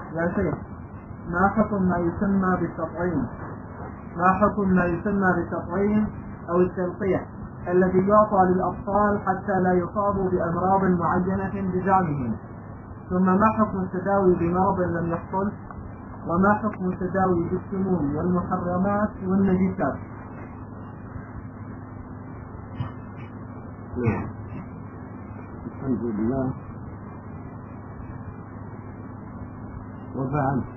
يا شيخ، ما حكم ما يسمى بالتطعيم؟ ما حكم ما يسمى بالتطعيم أو التلقيح الذي يعطى للأطفال حتى لا يصابوا بأمراض معينة بزعمهم؟ ثم ما حكم التداوي بمرض لم يحصل؟ وما حكم التداوي بالسموم والمحرمات والنجسات؟ الحمد لله. وبعد،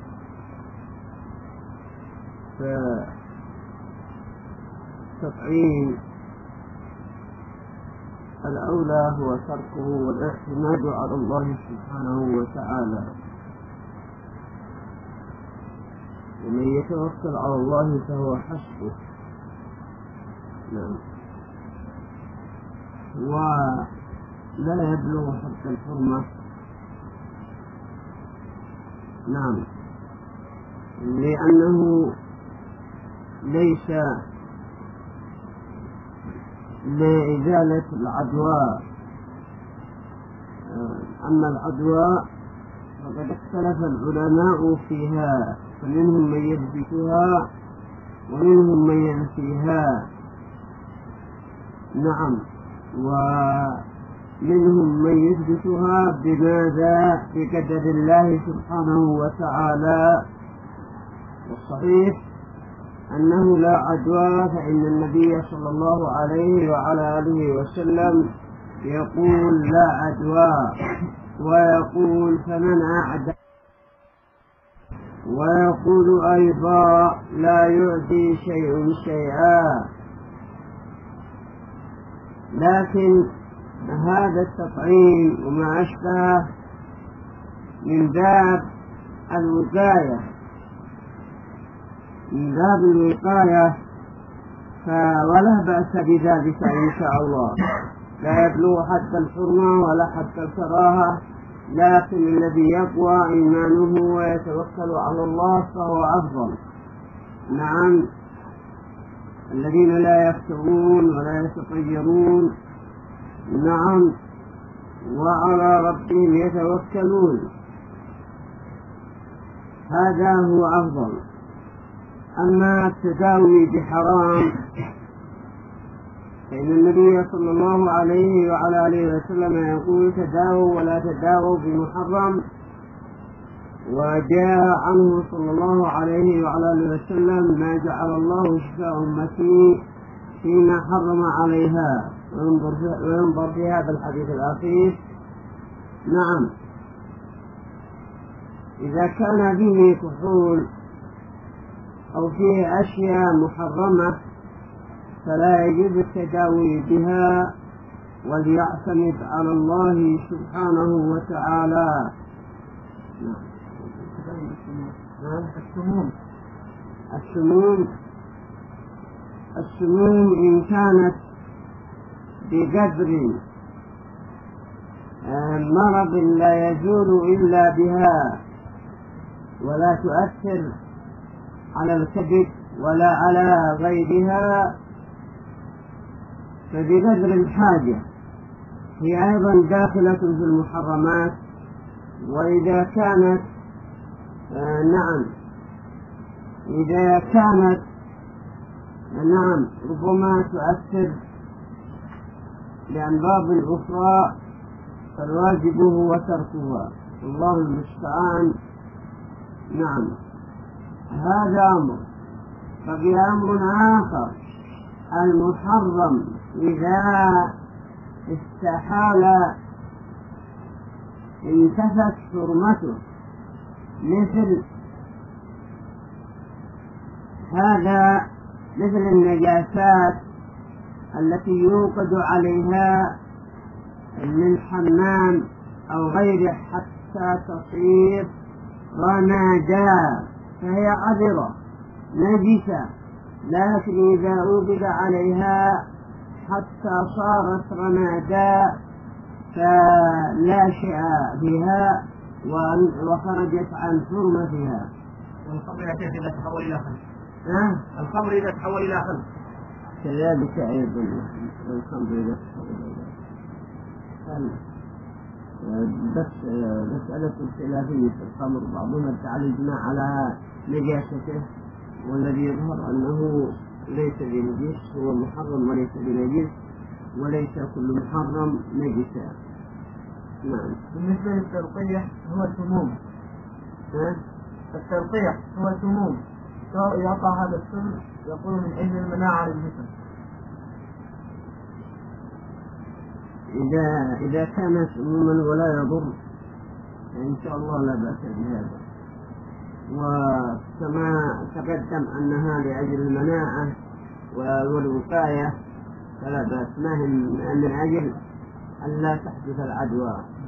فالتطعيم الأولى هو تركه والاعتماد على الله سبحانه وتعالى، ومن يتوكل على الله فهو حسبه. نعم. ولا يبلغ حتى الحرمة. نعم، لأنه ليس لإزالة العدوى. أما العدوى فقد اختلف العلماء فيها، فمنهم من يثبتها ومنهم من ينفيها. نعم، ومنهم من يثبتها بماذا؟ بقدر الله سبحانه وتعالى. والصحيح أنه لا عدوى، فإن النبي صلى الله عليه وعلى آله وسلم يقول لا عدوى، ويقول فمن أعدى، ويقول أيضا لا يعدي شيء شيئا. لكن هذا التطعيم وما أشبه من باب الوقاية، من باب الوقاية، ولا بأس بذلك إن شاء الله. لا يبلغ حتى الحرمة ولا حتى الكراهة، لكن الذي يقوى إيمانه ويتوكل على الله فهو أفضل. نعم، الذين لا يفترون ولا يتطيرون، نعم، وعلى ربهم يتوكلون، هذا هو أفضل. أما التداوي بحرام فإن النبي صلى الله عليه وعلى آله وسلم يقول تداووا ولا تداووا بمحرم، وجاء عنه صلى الله عليه وعلى آله وسلم ما جعل الله شفاء أمتي فيما حرم عليها، وينظر في هذا الحديث الأخير. نعم، إذا كان به كحول أو فيه أشياء محرمة فلا يجب التداوي بها، وليعتمد على الله سبحانه وتعالى. السموم إن كانت بقدر مرض لا يزول إلا بها، ولا تؤثر على الكبد ولا على غيرها، فبقدر الحاجة هي أيضا داخلة في المحرمات. وإذا كانت نعم، إذا كانت نعم ربما تؤثر لأمراض أخرى فالواجب هو تركها، الله المستعان. نعم، هذا أمر. ففي أمر آخر، المحرم إذا استحال انتفت حرمته، مثل هذا، مثل النجاسات التي يوقد عليها من حمام أو غيره حتى تصير رمادا، فهي عذرة نجسة، لكن إذا أوقد عليها حتى صارت رمادا فلا شيء بها وخرجت عن حرمتها. والخمر يا شيخ إذا تحول إلى خمر. الخمر إذا تحول إلى خمر كذلك أيضا الخمر إذا تحول إلى خمر. بس مسألة خلافية في الخمر، بعضهم ادعى الإجماع على نجاسته، والذي يظهر أنه ليس بنجس، هو محرم وليس بنجس، وليس كل محرم نجسا. نعم. بالنسبة للتلقيح هو سموم. التلقيح هو سموم، يقع هذا السم يقول من أجل المناعة للجسم. إذا كان سموما ولا يضر إن شاء الله لا بأس بهذا، وكما تقدم أنها لأجل المناعة والوقاية فلا بأس، ما هي من أجل أن لا تحدث العدوى.